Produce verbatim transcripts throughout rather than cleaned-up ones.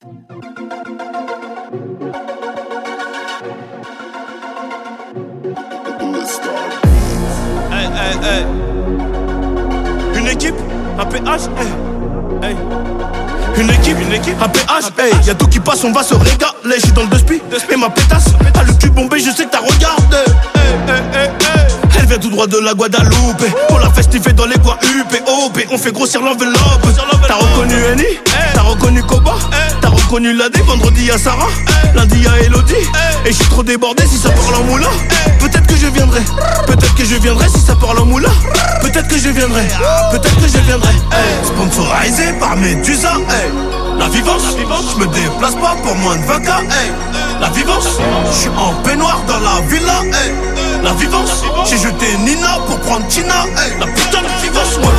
Hey, hey, hey. Une équipe, un P H, hey, hey. Une équipe, une équipe, un P H, hey. Y'a tout qui passe, on va se régaler. J'suis dans le deux spi, et ma pétasse a le cul bombé, je sais que t'as regardé. Hey, hey, hey, hey. Elle vient tout droit de la Guadeloupe. On l'a festifé dans les coins U P O P. On fait grossir l'enveloppe. T'as reconnu Annie, t'as reconnu Koba, t'as reconnu Ladé. Vendredi à Sarah, lundi à Elodie. Et j'suis trop débordé si ça parle en moula. Peut-être que je viendrai, peut-être que je viendrai si ça parle en moula. Peut-être que je viendrai, peut-être que je viendrai. Hey. Sponsorisé par Medusa, hey. La vivance, je me déplace pas pour moins de vingt K, hey. La vivance, je suis en peignoir dans la villa, hey. La vivance, j'ai jeté Nina pour prendre Tina, hey. La putain de vivance, moi.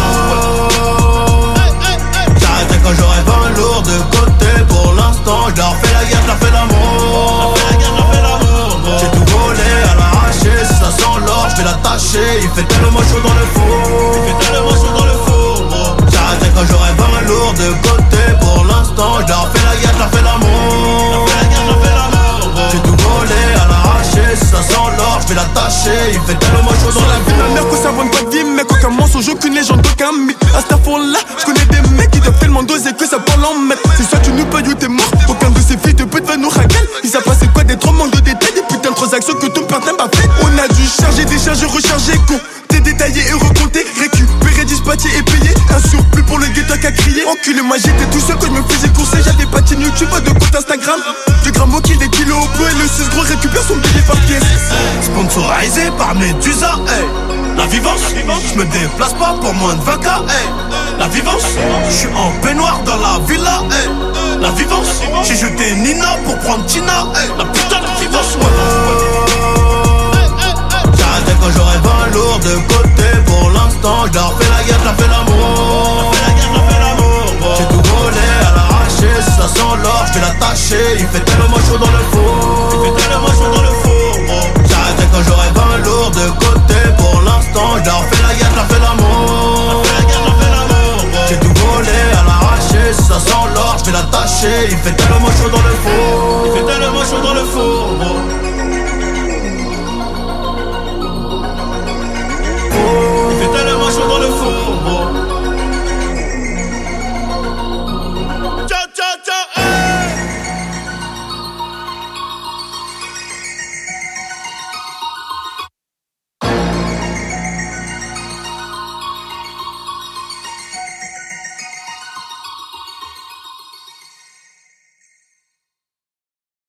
J'arrêterai quand j'aurai vingt lourds de côté. Pour l'instant, je leur fais la guerre, je leur fais l'amour. J'ai tout volé à l'arraché, si ça sent l'or, je vais l'attacher. Il fait tellement chaud dans le four, il fait tellement chaud dans le four. J'arrêterai quand j'aurai vingt lourds de côté. Pour l'instant, je leur fais la guerre, je leur fais l'amour. J'ai tout volé à l'arraché, si ça sent l'or, je vais l'attacher. Il fait tellement chaud dans la vie. Ma mère que ça vend pas de vie, mec, aucun mensonge, aucune légende, aucun mythe. À cette affaire-là, je connais des mecs qui doivent tellement doser que ça parle en mètres. C'est soit tu nous payes ou t'es mort. Aucun de ces filles de pute va nous raquer. Ils savent pas c'est quoi des trop manques de détails, des putains de transactions que ton père n'a pas fait. On a dû charger, décharger, recharger, con. T'es détaillé et recompté, récupérer, dispatcher et payer. Un surplus pour le ghetto qu'à crier. Enculé, moi j'étais tout seul quand je me faisais courser. J'avais pas de chaîne YouTube, pas de compte Instagram. De grammes au kill, des kilos au pot. Et le six gros récupère son billet par pièce. Sponsorisé par Medusa, hey. La vivance, je me déplace pas pour moins de vingt K, hey. La vivance, je suis en peignoir dans la villa, hey. La vivance, j'ai jeté Nina pour prendre Tina, hey. La putain de vivance, moi. J'arrêterai quand j'aurai vingt lourds de côté. Pour l'instant, je leur fais la guerre, je leur fais l'amour. J'ai tout volé à l'arraché, si ça sent l'or, je vais l'attacher. Il fait tellement chaud dans le four, il fait tellement chaud dans le four. J'arrêterai quand j'aurai vingt lourds de côté. Pour l'instant, je leur fais la guerre, je leur fais l'amour. J'ai tout volé à l'arraché, si ça sent l'or, je vais l'attacher. Il fait tellement chaud dans le four, il fait tellement chaud dans le four.